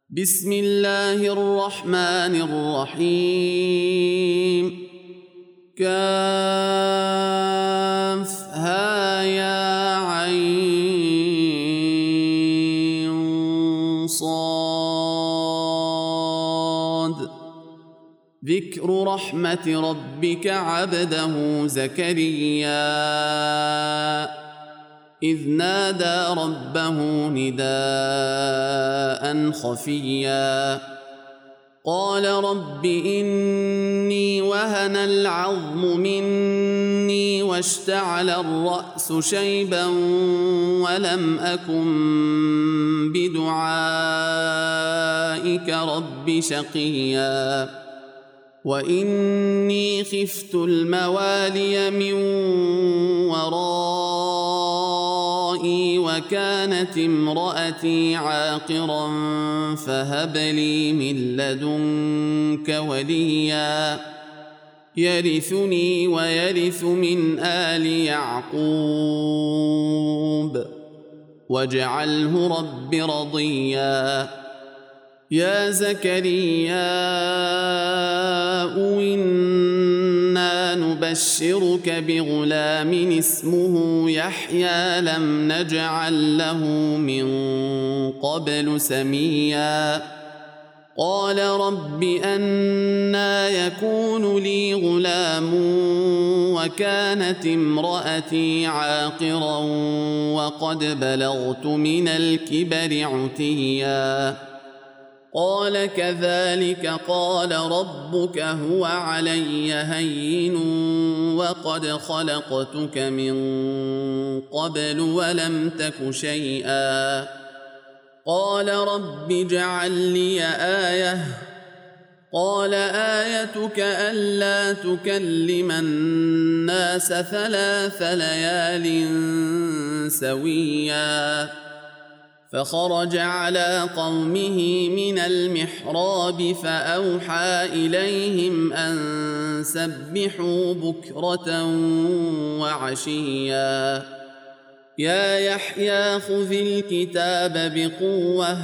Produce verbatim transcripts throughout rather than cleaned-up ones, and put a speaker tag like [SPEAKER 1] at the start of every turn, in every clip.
[SPEAKER 1] بسم الله الرحمن الرحيم. كافها يا عين صاد. ذكر رحمة ربك عبده زكريا إذ نادى ربه نداء خفيا قال رب إني وهن العظم مني واشتعل الرأس شيبا ولم أكن بدعائك رب شقيا وإني خفت الموالي من ورائي وكانت امرأتي عاقرا فهب لي من لدنك وليا يرثني ويرث من آل يعقوب واجعله رب رضيا. يا زكريا إنا نبشرك بغلام اسمه يحيى لم نجعل له من قبل سميا قال رب أنى يكون لي غلام وكانت امرأتي عاقرا وقد بلغت من الكبر عتيا قال كذلك قال ربك هو علي هين وقد خلقتك من قبل ولم تك شيئا قال رب اجعل لي آية قال آيتك ألا تكلم الناس ثلاث ليال سويا فخرج على قومه من المحراب فأوحى إليهم أن سبحوا بكرة وعشيا يا يحيى خذ الكتاب بقوة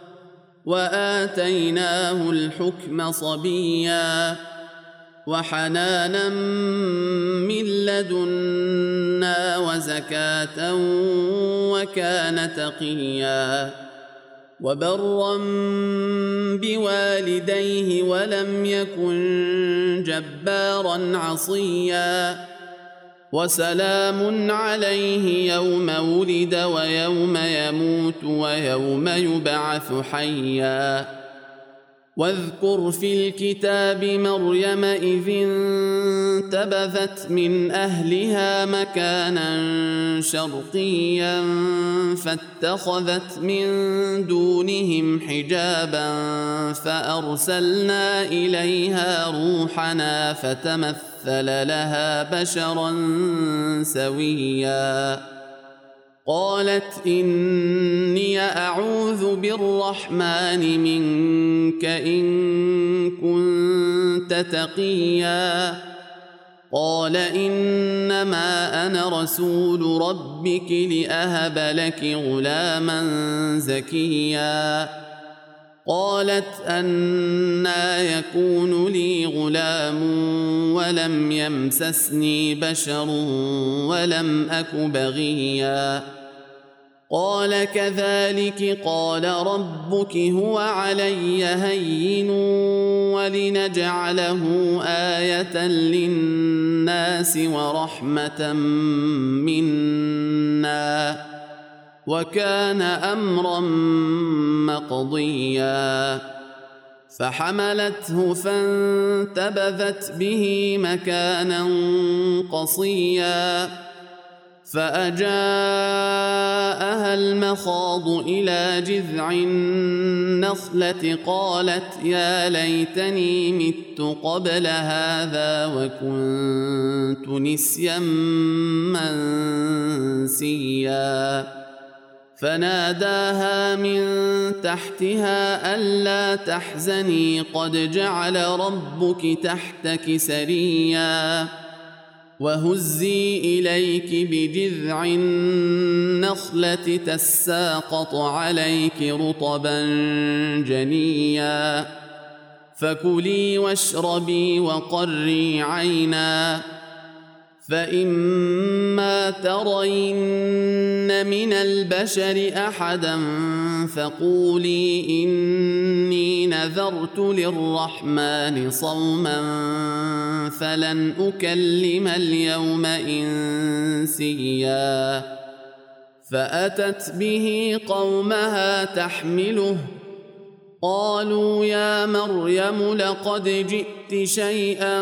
[SPEAKER 1] وآتيناه الحكم صبيا وحنانا من لدنا وزكاة وكان تقيا وبرا بوالديه ولم يكن جبارا عصيا وسلام عليه يوم ولد ويوم يموت ويوم يبعث حيا واذكر في الكتاب مريم إذ انتبذت من أهلها مكانا شرقيا فاتخذت من دونهم حجابا فأرسلنا إليها روحنا فتمثل لها بشرا سويا قالت إني أعوذ بالرحمن منك إن كنت تقيا قال إنما أنا رسول ربك لأهب لك غلاما زكيا قالت أنى يكون لي غلام ولم يمسسني بشر ولم أك بغيا قال كذلك قال ربك هو علي هين ولنجعله آية للناس ورحمة منا وكان أمرا مقضيا فحملته فانتبذت به مكانا قصيا فأجاءها المخاض إلى جذع النخلة قالت يا ليتني مت قبل هذا وكنت نسيا منسيا فناداها من تحتها ألا تحزني قد جعل ربك تحتك سريا وهزي إليك بجذع النخلة تساقط عليك رطبا جنيا فكلي واشربي وقري عينا فإما ترين من البشر أحدا فقولي إني نذرت للرحمن صوما فلن أكلم اليوم إنسيا فأتت به قومها تحمله قالوا يا مريم لقد جئت شيئا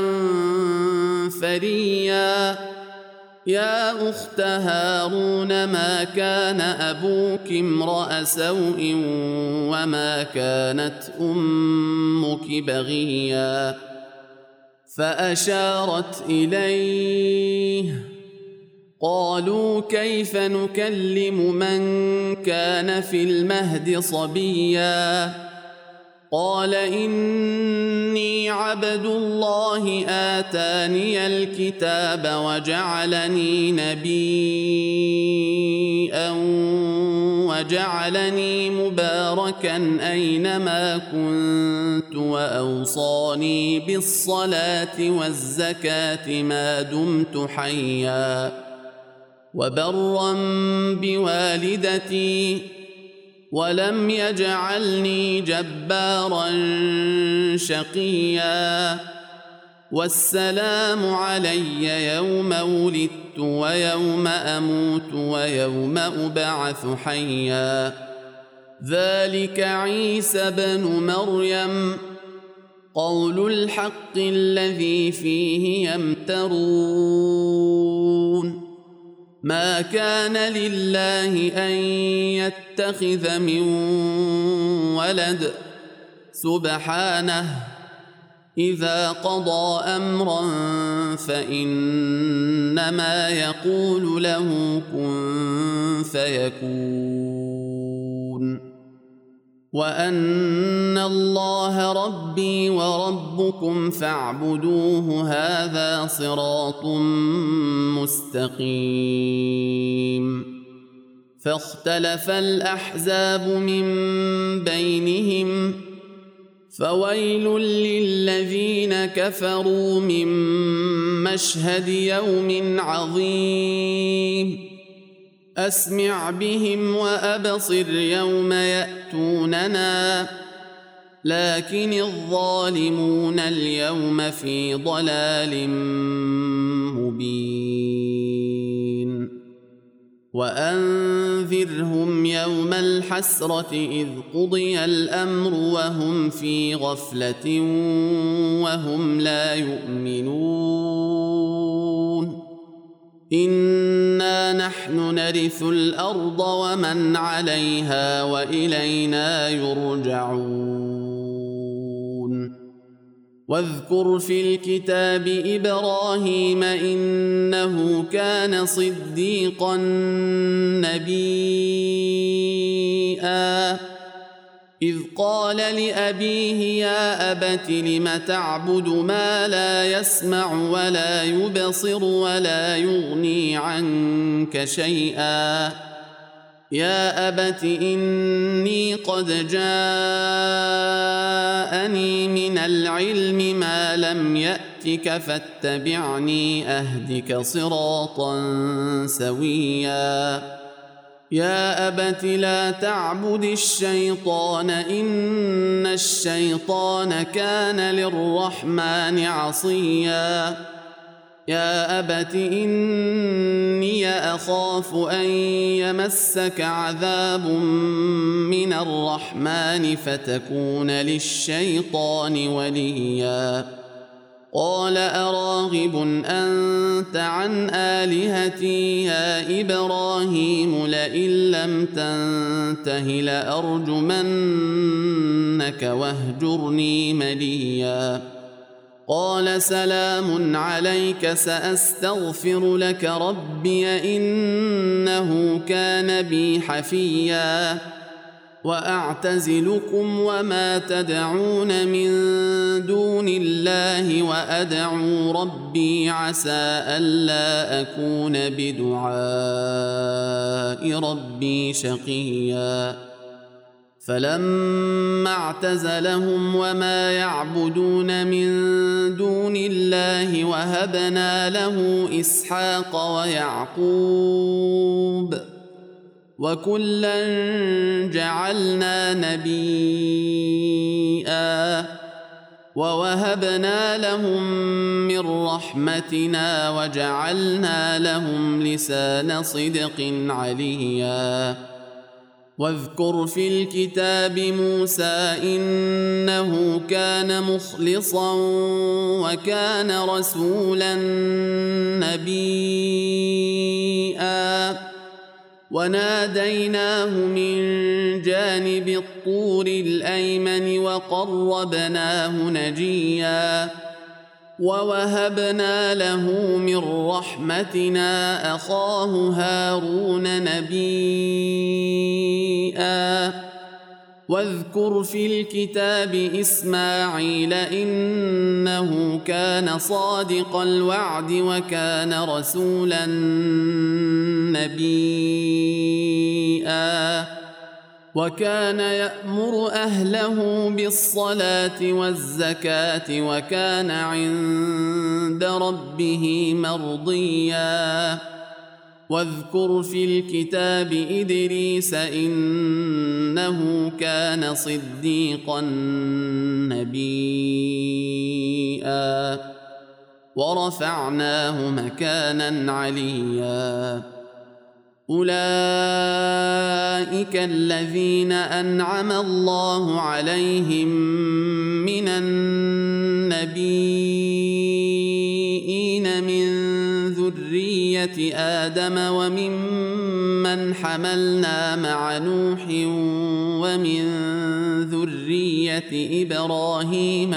[SPEAKER 1] فريا يا أخت هارون ما كان أبوك امرأ سوء وما كانت أمك بغيا فأشارت إليه قالوا كيف نكلم من كان في المهد صبيا قال إني عبد الله آتاني الكتاب وجعلني نبيا وجعلني مباركا أينما كنت وأوصاني بالصلاة والزكاة ما دمت حيا وبرا بوالدتي ولم يجعلني جبارا شقيا والسلام علي يوم ولدت ويوم أموت ويوم أبعث حيا ذلك عيسى بن مريم قول الحق الذي فيه يمترون ما كان لله أن يتخذ من ولد سبحانه إذا قضى أمرا فإنما يقول له كن فيكون وأن الله ربي وربكم فاعبدوه هذا صراط مستقيم فاختلف الأحزاب من بينهم فويل للذين كفروا من مشهد يوم عظيم أسمع بهم وأبصر يوم يأتوننا لكن الظالمون اليوم في ضلال مبين وأنذرهم يوم الحسرة إذ قضي الأمر وهم في غفلة وهم لا يؤمنون إنا نحن نرث الأرض ومن عليها وإلينا يرجعون واذكر في الكتاب إبراهيم إنه كان صديقا نبيا إذ قال لأبيه يا أبت لم تعبد ما لا يسمع ولا يبصر ولا يغني عنك شيئا يا أبت إني قد جاءني من العلم ما لم يأتك فاتبعني أهدك صراطا سويا يا أبت لا تعبد الشيطان إن الشيطان كان للرحمن عصيا يا أبت إني أخاف أن يمسك عذاب من الرحمن فتكون للشيطان وليا قال أراغب أنت عن آلهتي يا إبراهيم لئن لم تنته لأرجمنك واهجرني مليا قال سلام عليك سأستغفر لك ربي إنه كان بي حفيا وأعتزلكم وما تدعون من دون الله وأدعو ربي عسى ألا أكون بدعاء ربي شقيا فلما اعتزلهم وما يعبدون من دون الله وهبنا له إسحاق ويعقوب وكلا جعلنا نبيا ووهبنا لهم من رحمتنا وجعلنا لهم لسان صدق عليا واذكر في الكتاب موسى إنه كان مخلصا وكان رسولا نبيا وناديناه من جانب الطور الأيمن وقربناه نجيا ووهبنا له من رحمتنا أخاه هارون نبيا واذكر في الكتاب إسماعيل إنه كان صادق الوعد وكان رسولا نبيا وكان يأمر أهله بالصلاة والزكاة وكان عند ربه مرضيا واذكر في الكتاب إدريس إنه كان صديقا نبيا ورفعناه مكانا عليا أولئك الذين أنعم الله عليهم من النبيين من ذرية آدم وممن حملنا مع نوح ومن ذرية إبراهيم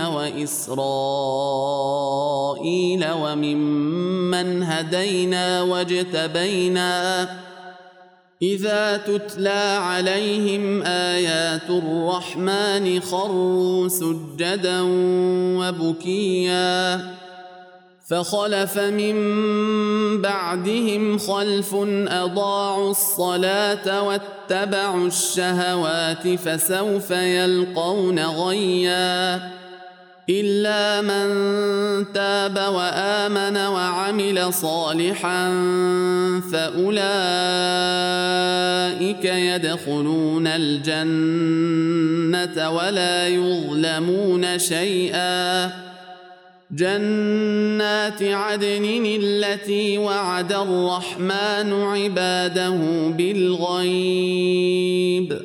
[SPEAKER 1] وإسرائيل وممن هدينا واجتبينا إذا تتلى عليهم آيات الرحمن خروا سجدا وبكيا فخلف من بعدهم خلف أضاعوا الصلاة واتبعوا الشهوات فسوف يلقون غيا إلا من تاب وآمن وعمل صالحا فأولئك يدخلون الجنة ولا يظلمون شيئا جنات عدن التي وعد الرحمن عباده بالغيب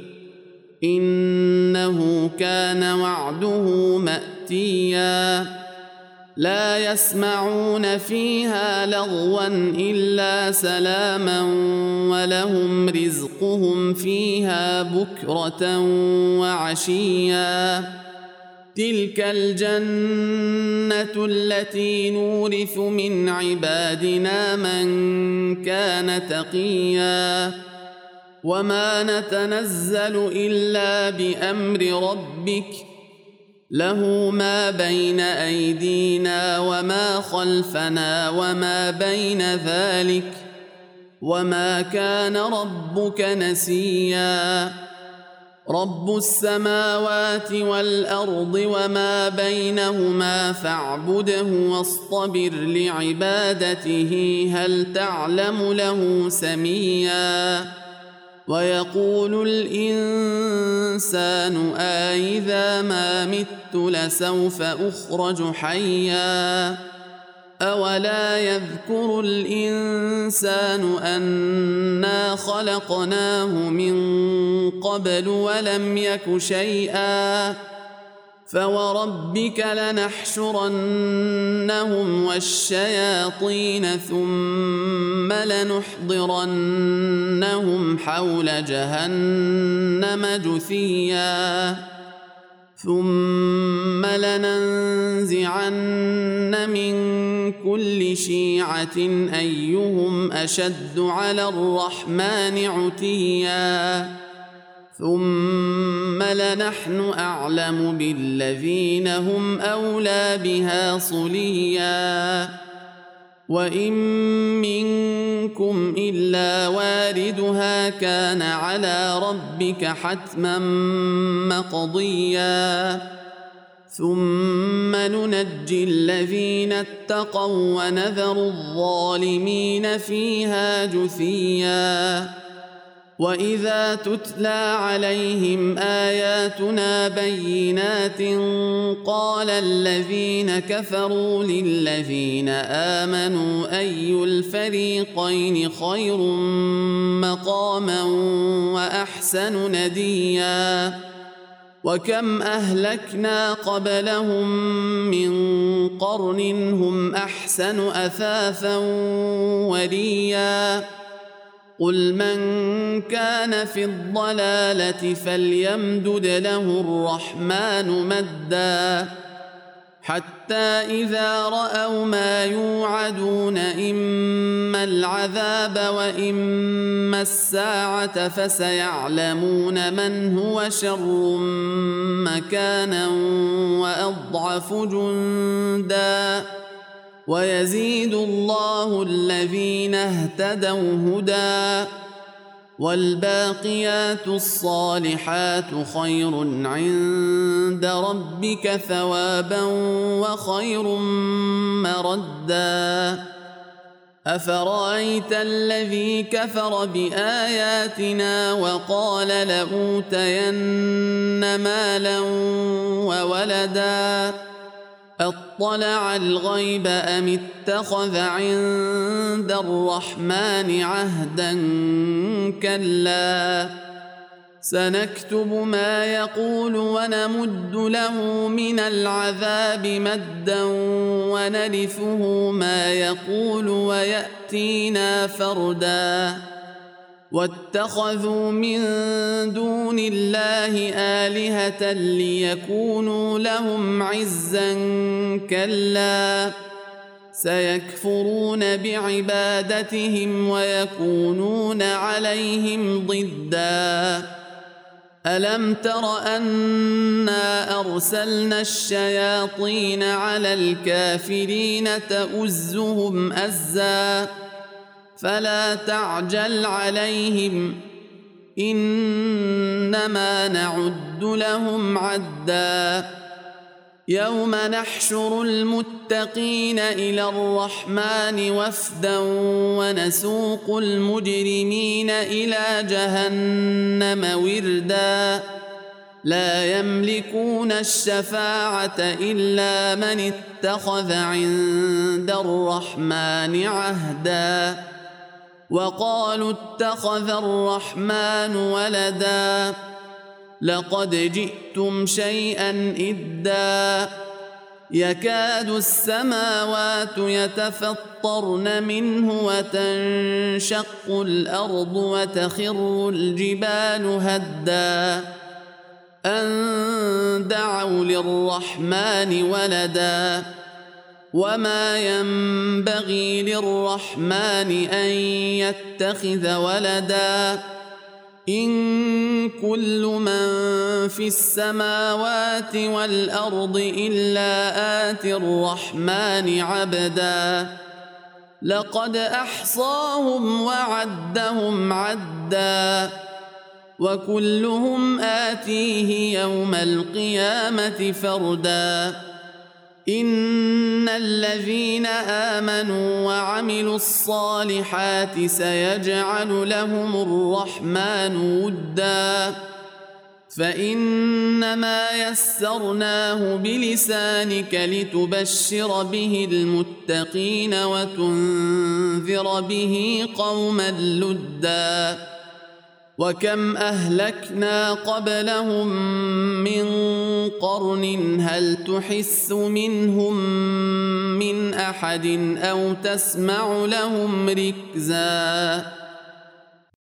[SPEAKER 1] إنه كان وعده مأتيا لا يسمعون فيها لغوا إلا سلاما ولهم رزقهم فيها بكرة وعشيا تلك الجنة التي نورث من عبادنا من كان تقيا وما نتنزل إلا بأمر ربك له ما بين أيدينا وما خلفنا وما بين ذلك وما كان ربك نسيا رب السماوات والأرض وما بينهما فاعبده واصطبر لعبادته هل تعلم له سميا ويقول الإنسان أإذا ما مت لسوف أخرج حيا أولا يذكر الإنسان أنا خلقناه من قبل ولم يك شيئا فوربك لنحشرنهم والشياطين ثم لنحضرنهم حول جهنم جثيا ثم لننزعن من كل شيعة أيهم أشد على الرحمن عتيا ثم لنحن أعلم بالذين هم أولى بها صليا وإن منكم إلا واردها كان على ربك حتما مقضيا ثم ننجي الذين اتقوا ونذر الظالمين فيها جثيا وإذا تتلى عليهم آياتنا بينات قال الذين كفروا للذين آمنوا أي الفريقين خير مقاما وأحسن نديا وكم أهلكنا قبلهم من قرن هم أحسن أثاثا وريا قل من كان في الضلالة فليمدد له الرحمن مدا حتى إذا رأوا ما يوعدون إما العذاب وإما الساعة فسيعلمون من هو شر مكانا وأضعف جندا ويزيد الله الذين اهتدوا هدى والباقيات الصالحات خير عند ربك ثوابا وخير مردا أفرأيت الذي كفر بآياتنا وقال لأوتين مالا وولدا أطلع الغيب أم اتخذ عند الرحمن عهدا كلا سنكتب ما يقول ونمد له من العذاب مدا ونرثه ما يقول ويأتينا فردا واتخذوا من دون الله آلهة ليكونوا لهم عزا كلا سيكفرون بعبادتهم ويكونون عليهم ضدا ألم تر أنا أرسلنا الشياطين على الكافرين تؤزهم أزا فلا تعجل عليهم إنما نعد لهم عدا يوم نحشر المتقين إلى الرحمن وفدا ونسوق المجرمين إلى جهنم وردا لا يملكون الشفاعة إلا من اتخذ عند الرحمن عهدا وقالوا اتخذ الرحمن ولدا لقد جئتم شيئا إدا يكاد السماوات يتفطرن منه وتنشق الأرض وتخر الجبال هدا أن دعوا للرحمن ولدا وما ينبغي للرحمن أن يتخذ ولدا إن كل من في السماوات والأرض إلا آتي الرحمن عبدا لقد أحصاهم وعدهم عدا وكلهم آتيه يوم القيامة فردا إن الذين آمنوا وعملوا الصالحات سيجعل لهم الرحمن ودا فإنما يسرناه بلسانك لتبشر به المتقين وتنذر به قوما لدا وكم أهلكنا قبلهم من قرن هل تحس منهم من أحد أو تسمع لهم ركزا